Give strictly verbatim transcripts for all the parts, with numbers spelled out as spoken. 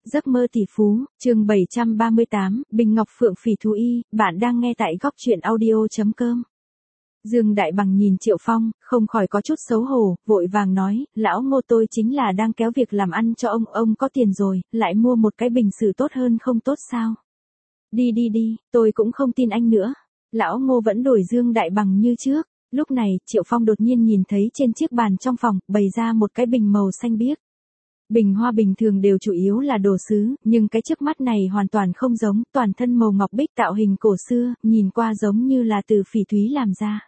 Giấc mơ tỷ phú, chương bảy trăm ba mươi tám, Bình Ngọc Phượng Phỉ Thú Y, bạn đang nghe tại góc truyện audio chấm com. Dương Đại Bằng nhìn Triệu Phong, không khỏi có chút xấu hổ, vội vàng nói, lão Ngô tôi chính là đang kéo việc làm ăn cho ông, ông có tiền rồi, lại mua một cái bình xứ tốt hơn không tốt sao? Đi đi đi, tôi cũng không tin anh nữa. Lão Ngô vẫn đổi Dương Đại Bằng như trước. Lúc này, Triệu Phong đột nhiên nhìn thấy trên chiếc bàn trong phòng, bày ra một cái bình màu xanh biếc. Bình hoa bình thường đều chủ yếu là đồ sứ, nhưng cái trước mắt này hoàn toàn không giống, toàn thân màu ngọc bích tạo hình cổ xưa, nhìn qua giống như là từ phỉ thúy làm ra.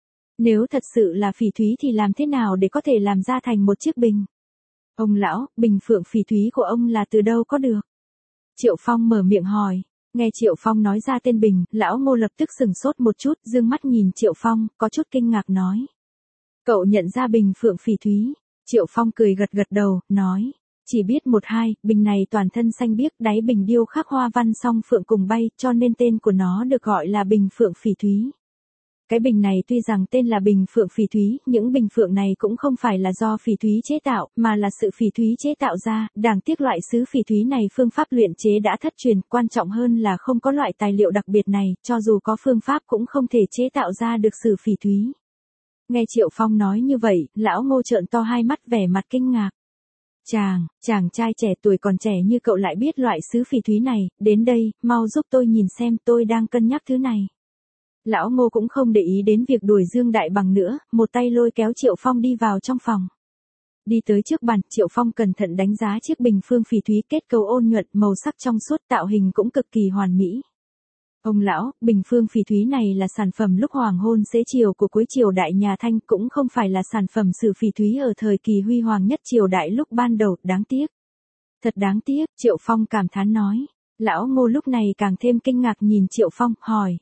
Nếu thật sự là phỉ thúy thì làm thế nào để có thể làm ra thành một chiếc bình? Ông lão, bình phượng phỉ thúy của ông là từ đâu có được? Triệu Phong mở miệng hỏi. Nghe Triệu Phong nói ra tên bình, lão Ngô lập tức sửng sốt một chút, dương mắt nhìn Triệu Phong, có chút kinh ngạc nói. Cậu nhận ra bình phượng phỉ thúy? Triệu Phong cười gật gật đầu, nói. Chỉ biết một hai, bình này toàn thân xanh biếc, đáy bình điêu khắc hoa văn song phượng cùng bay, cho nên tên của nó được gọi là bình phượng phỉ thúy. Cái bình này tuy rằng tên là bình phượng phỉ thúy, những bình phượng này cũng không phải là do phỉ thúy chế tạo, mà là sự phỉ thúy chế tạo ra, đáng tiếc loại sứ phỉ thúy này phương pháp luyện chế đã thất truyền, quan trọng hơn là không có loại tài liệu đặc biệt này, cho dù có phương pháp cũng không thể chế tạo ra được sứ phỉ thúy. Nghe Triệu Phong nói như vậy, lão Ngô trợn to hai mắt vẻ mặt kinh ngạc. Chàng, chàng trai trẻ tuổi còn trẻ như cậu lại biết loại sứ phỉ thúy này, đến đây, mau giúp tôi nhìn xem, tôi đang cân nhắc thứ này. Lão Ngô cũng không để ý đến việc đuổi Dương Đại Bằng nữa, một tay lôi kéo Triệu Phong đi vào trong phòng. Đi tới trước bàn, Triệu Phong cẩn thận đánh giá chiếc bình phương phỉ thúy kết cấu ôn nhuận, màu sắc trong suốt, tạo hình cũng cực kỳ hoàn mỹ. Ông lão, bình phương phỉ thúy này là sản phẩm lúc hoàng hôn xế chiều của cuối triều đại nhà Thanh, cũng không phải là sản phẩm sử phỉ thúy ở thời kỳ huy hoàng nhất triều đại lúc ban đầu, đáng tiếc. Thật đáng tiếc, Triệu Phong cảm thán nói. Lão Ngô lúc này càng thêm kinh ngạc nhìn Triệu Phong, hỏi.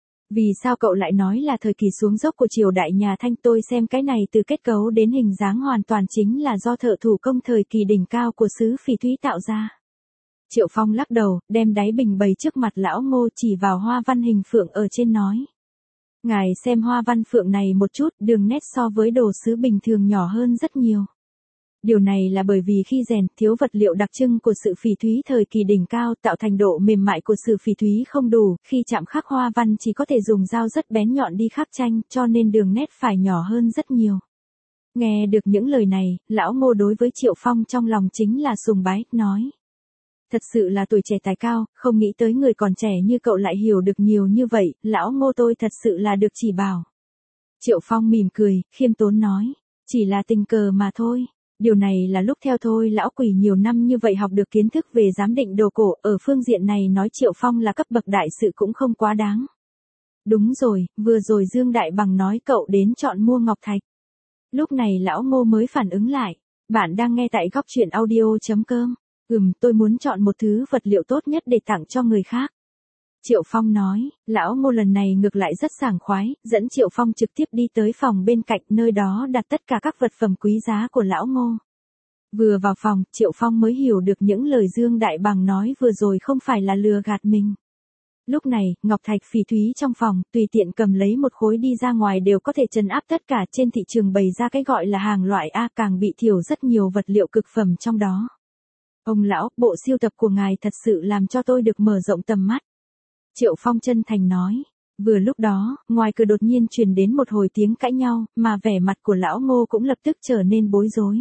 Vì sao cậu lại nói là thời kỳ xuống dốc của triều đại nhà Thanh? Tôi xem cái này từ kết cấu đến hình dáng hoàn toàn chính là do thợ thủ công thời kỳ đỉnh cao của xứ phỉ thúy tạo ra. Triệu Phong lắc đầu, đem đáy bình bày trước mặt lão Ngô, chỉ vào hoa văn hình phượng ở trên nói. Ngài xem hoa văn phượng này một chút, đường nét so với đồ sứ bình thường nhỏ hơn rất nhiều. Điều này là bởi vì khi rèn, thiếu vật liệu đặc trưng của sự phỉ thúy thời kỳ đỉnh cao, tạo thành độ mềm mại của sự phỉ thúy không đủ, khi chạm khắc hoa văn chỉ có thể dùng dao rất bén nhọn đi khắc tranh, cho nên đường nét phải nhỏ hơn rất nhiều. Nghe được những lời này, lão Ngô đối với Triệu Phong trong lòng chính là sùng bái, nói. Thật sự là tuổi trẻ tài cao, không nghĩ tới người còn trẻ như cậu lại hiểu được nhiều như vậy, lão Ngô tôi thật sự là được chỉ bảo. Triệu Phong mỉm cười, khiêm tốn nói, chỉ là tình cờ mà thôi. Điều này là lúc theo thôi lão quỷ nhiều năm như vậy học được kiến thức về giám định đồ cổ, ở phương diện này nói Triệu Phong là cấp bậc đại sự cũng không quá đáng. Đúng rồi, vừa rồi Dương Đại Bằng nói cậu đến chọn mua ngọc thạch. Lúc này lão Ngô mới phản ứng lại, bạn đang nghe tại góc truyện audio chấm com. Ừm, tôi muốn chọn một thứ vật liệu tốt nhất để tặng cho người khác. Triệu Phong nói, lão Ngô lần này ngược lại rất sảng khoái, dẫn Triệu Phong trực tiếp đi tới phòng bên cạnh, nơi đó đặt tất cả các vật phẩm quý giá của lão Ngô. Vừa vào phòng, Triệu Phong mới hiểu được những lời Dương Đại Bằng nói vừa rồi không phải là lừa gạt mình. Lúc này, ngọc thạch phỉ thúy trong phòng, tùy tiện cầm lấy một khối đi ra ngoài đều có thể trấn áp tất cả, trên thị trường bày ra cái gọi là hàng loại A, càng bị thiểu rất nhiều vật liệu cực phẩm trong đó. Ông lão, bộ sưu tập của ngài thật sự làm cho tôi được mở rộng tầm mắt. Triệu Phong chân thành nói. Vừa lúc đó, ngoài cửa đột nhiên truyền đến một hồi tiếng cãi nhau, mà vẻ mặt của lão Ngô cũng lập tức trở nên bối rối.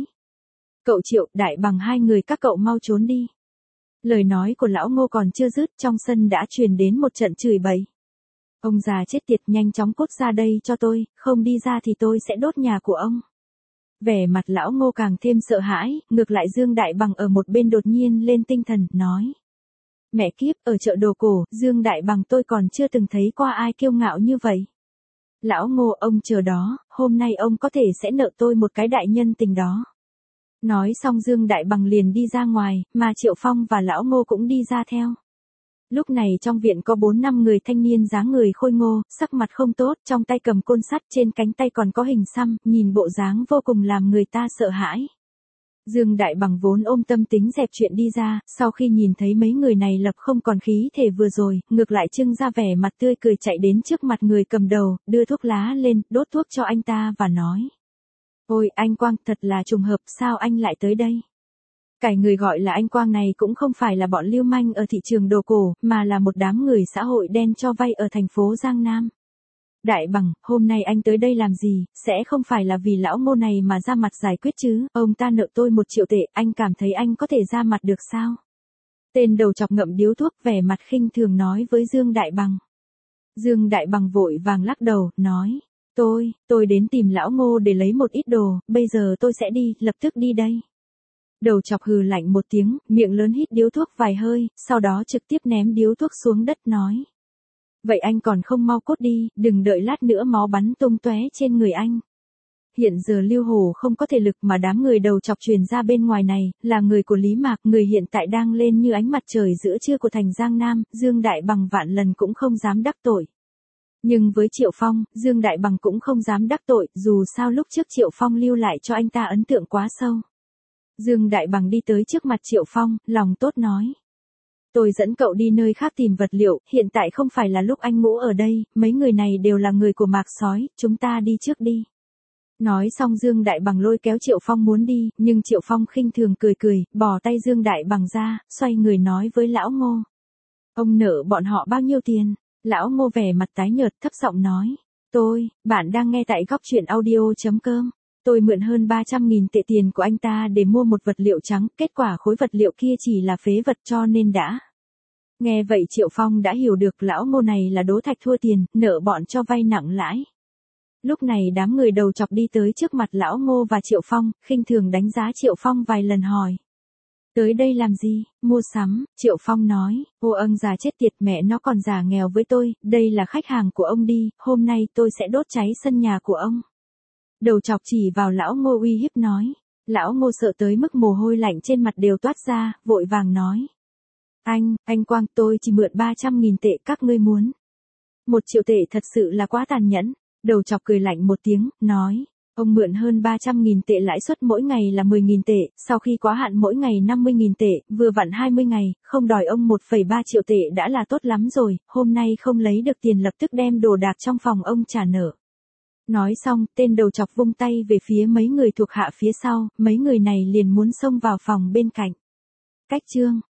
Cậu Triệu, Đại Bằng hai người các cậu mau trốn đi. Lời nói của lão Ngô còn chưa dứt, trong sân đã truyền đến một trận chửi bậy. Ông già chết tiệt, nhanh chóng cút ra đây cho tôi, không đi ra thì tôi sẽ đốt nhà của ông. Vẻ mặt lão Ngô càng thêm sợ hãi, ngược lại Dương Đại Bằng ở một bên đột nhiên lên tinh thần, nói. Mẹ kiếp, ở chợ đồ cổ, Dương Đại Bằng tôi còn chưa từng thấy qua ai kiêu ngạo như vậy. Lão Ngô, ông chờ đó, hôm nay ông có thể sẽ nợ tôi một cái đại nhân tình đó. Nói xong Dương Đại Bằng liền đi ra ngoài, mà Triệu Phong và lão Ngô cũng đi ra theo. Lúc này trong viện có bốn năm người thanh niên dáng người khôi ngô, sắc mặt không tốt, trong tay cầm côn sắt, trên cánh tay còn có hình xăm, nhìn bộ dáng vô cùng làm người ta sợ hãi. Dương Đại Bằng vốn ôm tâm tính dẹp chuyện đi ra, sau khi nhìn thấy mấy người này lập không còn khí thể vừa rồi, ngược lại trưng ra vẻ mặt tươi cười chạy đến trước mặt người cầm đầu, đưa thuốc lá lên, đốt thuốc cho anh ta và nói. Ôi anh Quang, thật là trùng hợp, sao anh lại tới đây? Cái người gọi là anh Quang này cũng không phải là bọn lưu manh ở thị trường đồ cổ, mà là một đám người xã hội đen cho vay ở thành phố Giang Nam. Đại bằng, hôm nay anh tới đây làm gì, sẽ không phải là vì lão Ngô này mà ra mặt giải quyết chứ, ông ta nợ tôi một triệu tệ, anh cảm thấy anh có thể ra mặt được sao? Tên đầu chọc ngậm điếu thuốc vẻ mặt khinh thường nói với Dương Đại Bằng. Dương Đại Bằng vội vàng lắc đầu, nói, tôi, tôi đến tìm lão Ngô để lấy một ít đồ, bây giờ tôi sẽ đi, lập tức đi đây. Đầu chọc hừ lạnh một tiếng, miệng lớn hít điếu thuốc vài hơi, sau đó trực tiếp ném điếu thuốc xuống đất nói. Vậy anh còn không mau cút đi, đừng đợi lát nữa máu bắn tung tóe trên người anh. Hiện giờ Lưu Hổ không có thể lực mà đám người đầu chọc truyền ra bên ngoài này, là người của Lý Mạc, người hiện tại đang lên như ánh mặt trời giữa trưa của thành Giang Nam, Dương Đại Bằng vạn lần cũng không dám đắc tội. Nhưng với Triệu Phong, Dương Đại Bằng cũng không dám đắc tội, dù sao lúc trước Triệu Phong lưu lại cho anh ta ấn tượng quá sâu. Dương Đại Bằng đi tới trước mặt Triệu Phong, lòng tốt nói. Tôi dẫn cậu đi nơi khác tìm vật liệu, hiện tại không phải là lúc anh ngủ ở đây, mấy người này đều là người của Mạc Sói, chúng ta đi trước đi. Nói xong Dương Đại Bằng lôi kéo Triệu Phong muốn đi, nhưng Triệu Phong khinh thường cười cười, bỏ tay Dương Đại Bằng ra, xoay người nói với lão Ngô. Ông nợ bọn họ bao nhiêu tiền? Lão Ngô vẻ mặt tái nhợt thấp giọng nói. Tôi, bạn đang nghe tại góc truyện audio chấm com. Tôi mượn hơn ba trăm nghìn tệ tiền của anh ta để mua một vật liệu trắng, kết quả khối vật liệu kia chỉ là phế vật cho nên đã. Nghe vậy Triệu Phong đã hiểu được lão Ngô này là đố thạch thua tiền, nợ bọn cho vay nặng lãi. Lúc này đám người đầu chọc đi tới trước mặt lão Ngô và Triệu Phong, khinh thường đánh giá Triệu Phong vài lần hỏi. Tới đây làm gì, mua sắm, Triệu Phong nói, ô âng già chết tiệt mẹ nó còn già nghèo với tôi, đây là khách hàng của ông đi, hôm nay tôi sẽ đốt cháy sân nhà của ông. Đầu chọc chỉ vào lão Ngô uy hiếp nói, lão Ngô sợ tới mức mồ hôi lạnh trên mặt đều toát ra, vội vàng nói. Anh, anh Quang tôi chỉ mượn ba trăm nghìn tệ các ngươi muốn. Một triệu tệ thật sự là quá tàn nhẫn, đầu chọc cười lạnh một tiếng, nói. Ông mượn hơn ba trăm nghìn tệ lãi suất mỗi ngày là mười nghìn tệ, sau khi quá hạn mỗi ngày năm mươi nghìn tệ, vừa vặn hai mươi ngày, không đòi ông một phẩy ba triệu tệ đã là tốt lắm rồi, hôm nay không lấy được tiền lập tức đem đồ đạc trong phòng ông trả nợ. Nói xong, tên đầu chọc vung tay về phía mấy người thuộc hạ phía sau, mấy người này liền muốn xông vào phòng bên cạnh. Cách chương